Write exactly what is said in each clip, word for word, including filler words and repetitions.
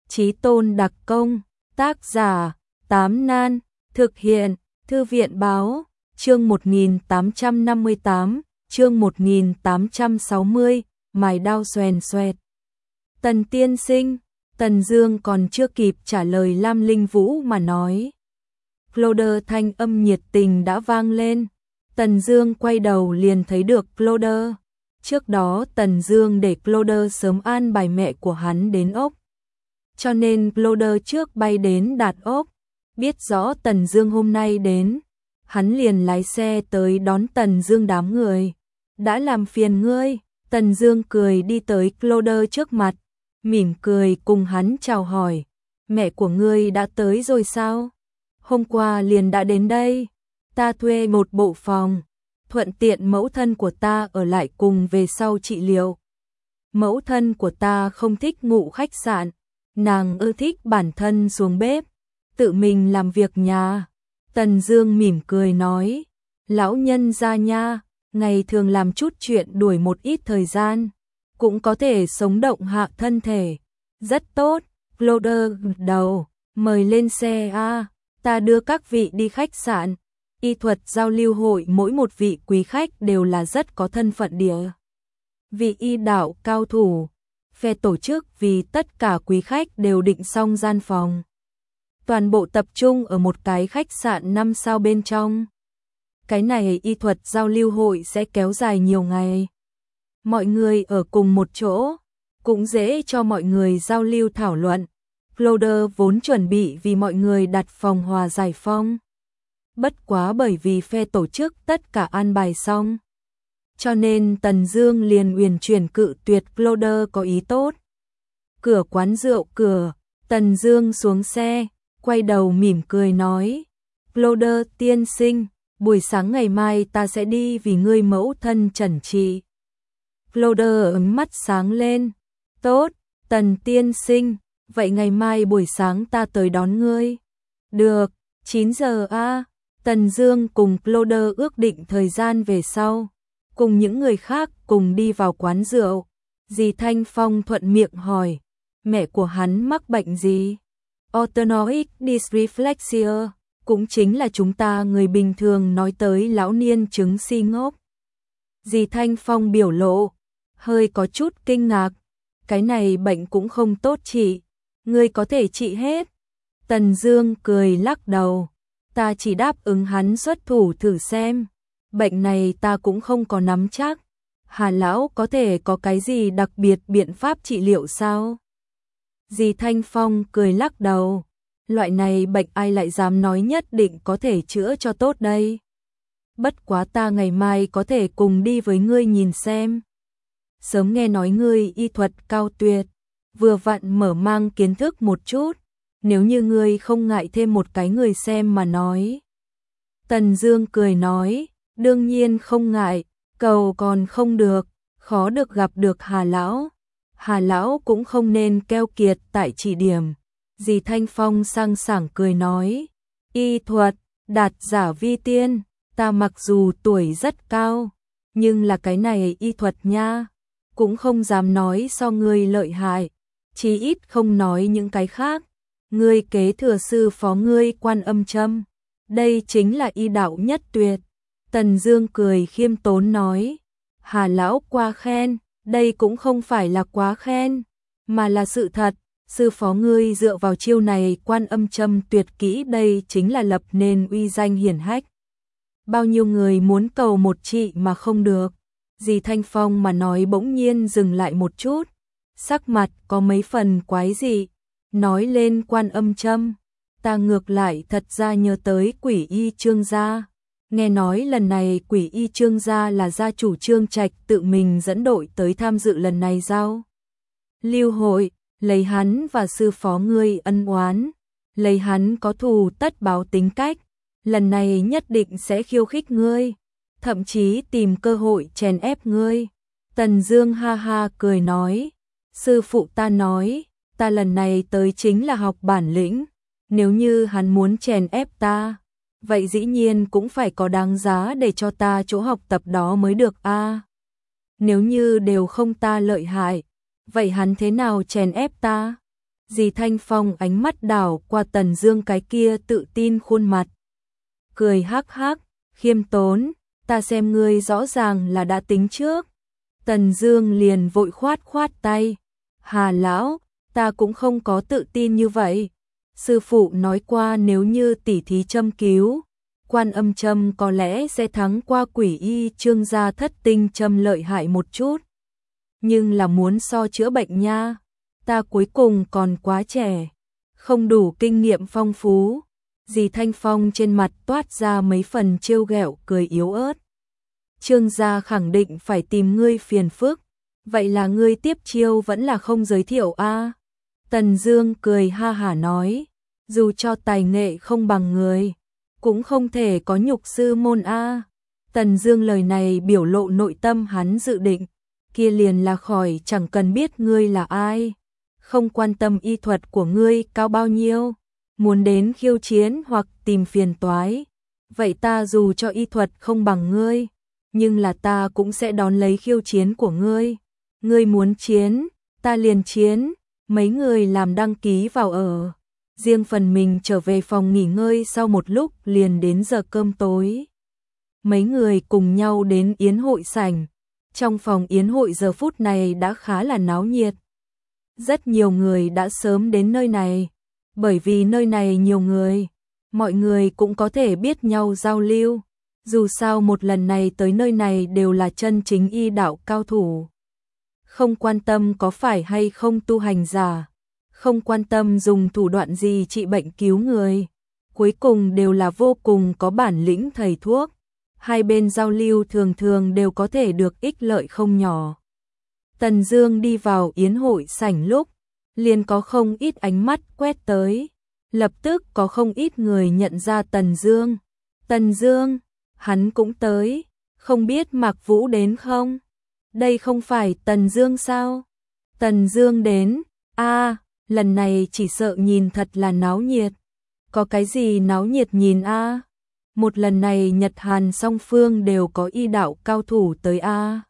Chí tôn đặc công, tác giả, Tám Nan, thực hiện, Thư viện báo, chương một nghìn tám trăm năm mươi tám, chương một nghìn tám trăm sáu mươi, mài đao xoèn xoẹt. Tần tiên sinh, Tần Dương còn chưa kịp trả lời Lam Linh Vũ mà nói. Claude thanh âm nhiệt tình đã vang lên. Tần Dương quay đầu liền thấy được Claude. Trước đó Tần Dương để Claude sớm an bài mẹ của hắn đến ốc. Cho nên Claude trước bay đến đặt ốc. Biết rõ Tần Dương hôm nay đến, hắn liền lái xe tới đón Tần Dương đám người. Đã làm phiền ngươi. Tần Dương cười đi tới Claude trước mặt, mỉm cười cùng hắn chào hỏi. Mẹ của ngươi đã tới rồi sao? Hôm qua liền đã đến đây. Ta thuê một bộ phòng, thuận tiện mẫu thân của ta ở lại cùng về sau trị liệu. Mẫu thân của ta không thích ngủ khách sạn, nàng ưa thích bản thân xuống bếp, tự mình làm việc nhà. Tần Dương mỉm cười nói, lão nhân gia nha, ngày thường làm chút chuyện đuổi một ít thời gian, cũng có thể sống động hạ thân thể. Rất tốt. Claude gật đầu, mời lên xe a, ta đưa các vị đi khách sạn. Y thuật giao lưu hội mỗi một vị quý khách đều là rất có thân phận địa vị y đạo cao thủ. Phe tổ chức vì tất cả quý khách đều định xong gian phòng. Toàn bộ tập trung ở một cái khách sạn năm sao bên trong. Cái này y thuật giao lưu hội sẽ kéo dài nhiều ngày. Mọi người ở cùng một chỗ, cũng dễ cho mọi người giao lưu thảo luận. Claude vốn chuẩn bị vì mọi người đặt phòng hòa giải phong. Bất quá bởi vì phe tổ chức tất cả an bài xong, cho nên Tần Dương liền uyển chuyển cự tuyệt Claude có ý tốt. Cửa quán rượu cửa, Tần Dương xuống xe, quay đầu mỉm cười nói, Claude tiên sinh, buổi sáng ngày mai ta sẽ đi vì ngươi mẫu thân trần trị. Claude ấm mắt sáng lên, tốt, Tần tiên sinh, vậy ngày mai buổi sáng ta tới đón ngươi. Được, chín giờ a. Tần Dương cùng Claude ước định thời gian về sau, cùng những người khác cùng đi vào quán rượu. Dì Thanh Phong thuận miệng hỏi, mẹ của hắn mắc bệnh gì? Autonomic dysreflexia, cũng chính là chúng ta người bình thường nói tới lão niên chứng si ngốc. Dì Thanh Phong biểu lộ hơi có chút kinh ngạc, cái này bệnh cũng không tốt trị, ngươi có thể trị hết. Tần Dương cười lắc đầu, ta chỉ đáp ứng hắn xuất thủ thử xem, bệnh này ta cũng không có nắm chắc. Hà lão có thể có cái gì đặc biệt biện pháp trị liệu sao? Dì Thanh Phong cười lắc đầu, loại này bệnh ai lại dám nói nhất định có thể chữa cho tốt đây. Bất quá ta ngày mai có thể cùng đi với ngươi nhìn xem. Sớm nghe nói ngươi y thuật cao tuyệt, vừa vặn mở mang kiến thức một chút, nếu như ngươi không ngại thêm một cái người xem mà nói. Tần Dương cười nói, đương nhiên không ngại, cầu còn không được, khó được gặp được Hà lão. Hà lão cũng không nên keo kiệt tại chỉ điểm. Dì Thanh Phong sang sảng cười nói, y thuật, đạt giả vi tiên, ta mặc dù tuổi rất cao, nhưng là cái này y thuật nha, cũng không dám nói so ngươi lợi hại, chí ít không nói những cái khác. Ngươi kế thừa sư phó ngươi Quan Âm Châm, đây chính là y đạo nhất tuyệt. Tần Dương cười khiêm tốn nói, Hà lão quá khen, đây cũng không phải là quá khen, mà là sự thật. Sư phó ngươi dựa vào chiêu này Quan Âm Châm tuyệt kỹ, đây chính là lập nên uy danh hiển hách. Bao nhiêu người muốn cầu một trị mà không được. Dì Thanh Phong mà nói bỗng nhiên dừng lại một chút, sắc mặt có mấy phần quái dị. Nói lên Quan Âm Châm, ta ngược lại thật ra nhớ tới Quỷ Y Trương gia. Nghe nói lần này Quỷ Y Trương gia là gia chủ Trương Trạch tự mình dẫn đội tới tham dự lần này giao lưu hội, lấy hắn và sư phó ngươi ân oán, lấy hắn có thù tất báo tính cách, lần này nhất định sẽ khiêu khích ngươi, thậm chí tìm cơ hội chèn ép ngươi. Tần Dương ha ha cười nói, sư phụ ta nói, ta lần này tới chính là học bản lĩnh, nếu như hắn muốn chèn ép ta, vậy dĩ nhiên cũng phải có đáng giá để cho ta chỗ học tập đó mới được a. À, nếu như đều không ta lợi hại, vậy hắn thế nào chèn ép ta? Dì Thanh Phong ánh mắt đảo qua Tần Dương cái kia tự tin khuôn mặt. Cười hắc hắc, khiêm tốn, ta xem ngươi rõ ràng là đã tính trước. Tần Dương liền vội khoát khoát tay. Hà lão, ta cũng không có tự tin như vậy. Sư phụ nói qua nếu như tỉ thí châm cứu, Quan Âm châm có lẽ sẽ thắng qua Quỷ Y Trương gia thất tinh châm lợi hại một chút. Nhưng là muốn so chữa bệnh nha, ta cuối cùng còn quá trẻ, không đủ kinh nghiệm phong phú. Dì Thanh Phong trên mặt toát ra mấy phần trêu ghẹo cười yếu ớt. Trương gia khẳng định phải tìm ngươi phiền phức, vậy là ngươi tiếp chiêu vẫn là không giới thiệu a? À? Tần Dương cười ha hả nói, dù cho tài nghệ không bằng người, cũng không thể có nhục sư môn a. À? Tần Dương lời này biểu lộ nội tâm hắn dự định, kia liền là khỏi chẳng cần biết ngươi là ai, không quan tâm y thuật của ngươi cao bao nhiêu, muốn đến khiêu chiến hoặc tìm phiền toái, vậy ta dù cho y thuật không bằng ngươi, nhưng là ta cũng sẽ đón lấy khiêu chiến của ngươi. Ngươi muốn chiến, ta liền chiến. Mấy người làm đăng ký vào ở, riêng phần mình trở về phòng nghỉ ngơi sau một lúc liền đến giờ cơm tối. Mấy người cùng nhau đến yến hội sảnh. Trong phòng yến hội giờ phút này đã khá là náo nhiệt. Rất nhiều người đã sớm đến nơi này, bởi vì nơi này nhiều người, mọi người cũng có thể biết nhau giao lưu. Dù sao một lần này tới nơi này đều là chân chính y đạo cao thủ. Không quan tâm có phải hay không tu hành giả, không quan tâm dùng thủ đoạn gì trị bệnh cứu người, cuối cùng đều là vô cùng có bản lĩnh thầy thuốc. Hai bên giao lưu thường thường đều có thể được ích lợi không nhỏ. Tần Dương đi vào yến hội sảnh lúc, liền có không ít ánh mắt quét tới, lập tức có không ít người nhận ra Tần Dương. Tần Dương, hắn cũng tới, không biết Mạc Vũ đến không? Đây không phải Tần Dương sao? Tần Dương đến, a, à, lần này chỉ sợ nhìn thật là náo nhiệt. Có cái gì náo nhiệt nhìn a? À? Một lần này Nhật Hàn song phương đều có y đạo cao thủ tới a. À?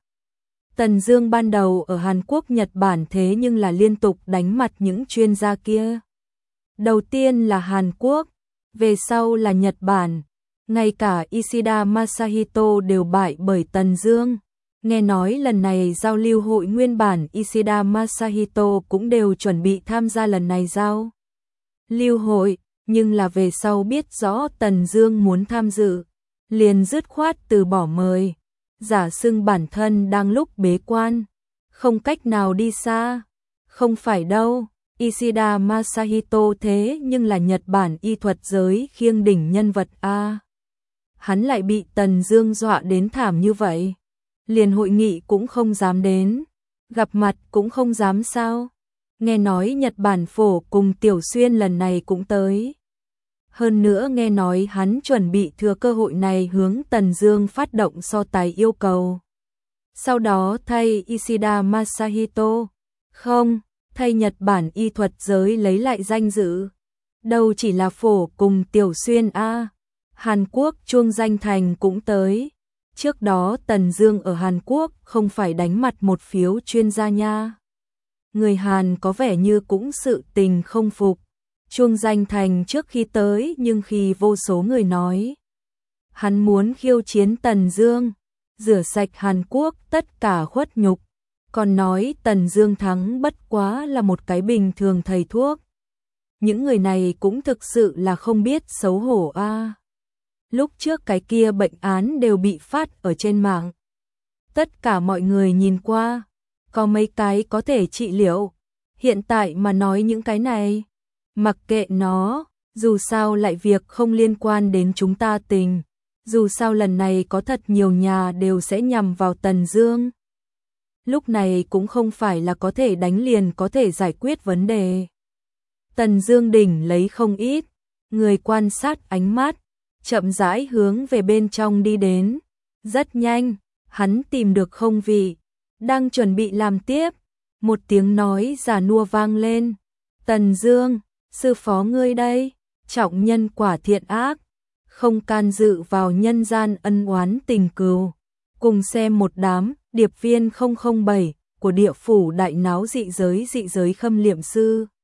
Tần Dương ban đầu ở Hàn Quốc Nhật Bản thế nhưng là liên tục đánh mặt những chuyên gia kia. Đầu tiên là Hàn Quốc, về sau là Nhật Bản, ngay cả Ishida Masahito đều bại bởi Tần Dương. Nghe nói lần này giao lưu hội nguyên bản Ishida Masahito cũng đều chuẩn bị tham gia lần này giao lưu hội, nhưng là về sau biết rõ Tần Dương muốn tham dự, liền dứt khoát từ bỏ mời, giả xưng bản thân đang lúc bế quan, không cách nào đi xa. Không phải đâu, Ishida Masahito thế nhưng là Nhật Bản y thuật giới khiêng đỉnh nhân vật a. Hắn lại bị Tần Dương dọa đến thảm như vậy, liền hội nghị cũng không dám đến, gặp mặt cũng không dám sao? Nghe nói Nhật Bản phổ cùng Tiểu Xuyên lần này cũng tới. Hơn nữa nghe nói hắn chuẩn bị thừa cơ hội này hướng Tần Dương phát động so tài yêu cầu. Sau đó thay Ishida Masahito, không, thay Nhật Bản y thuật giới lấy lại danh dự. Đâu chỉ là phổ cùng Tiểu Xuyên a, à. Hàn Quốc Chuông Danh Thành cũng tới. Trước đó Tần Dương ở Hàn Quốc không phải đánh mặt một phiếu chuyên gia nha. Người Hàn có vẻ như cũng sự tình không phục. Chuông Danh Thành trước khi tới nhưng khi vô số người nói hắn muốn khiêu chiến Tần Dương, rửa sạch Hàn Quốc tất cả khuất nhục, còn nói Tần Dương thắng bất quá là một cái bình thường thầy thuốc. Những người này cũng thực sự là không biết xấu hổ a. À. Lúc trước cái kia bệnh án đều bị phát ở trên mạng. Tất cả mọi người nhìn qua, có mấy cái có thể trị liệu. Hiện tại mà nói những cái này, mặc kệ nó, dù sao lại việc không liên quan đến chúng ta tình. Dù sao lần này có thật nhiều nhà đều sẽ nhằm vào Tần Dương. Lúc này cũng không phải là có thể đánh liền có thể giải quyết vấn đề. Tần Dương đỉnh lấy không ít, người quan sát ánh mắt, chậm rãi hướng về bên trong đi đến. Rất nhanh, hắn tìm được không vị, đang chuẩn bị làm tiếp. Một tiếng nói già nua vang lên. Tần Dương, sư phó ngươi đây, trọng nhân quả thiện ác, không can dự vào nhân gian ân oán tình cừu. Cùng xem một đám điệp viên không không bảy của địa phủ đại náo dị giới dị giới khâm liệm sư.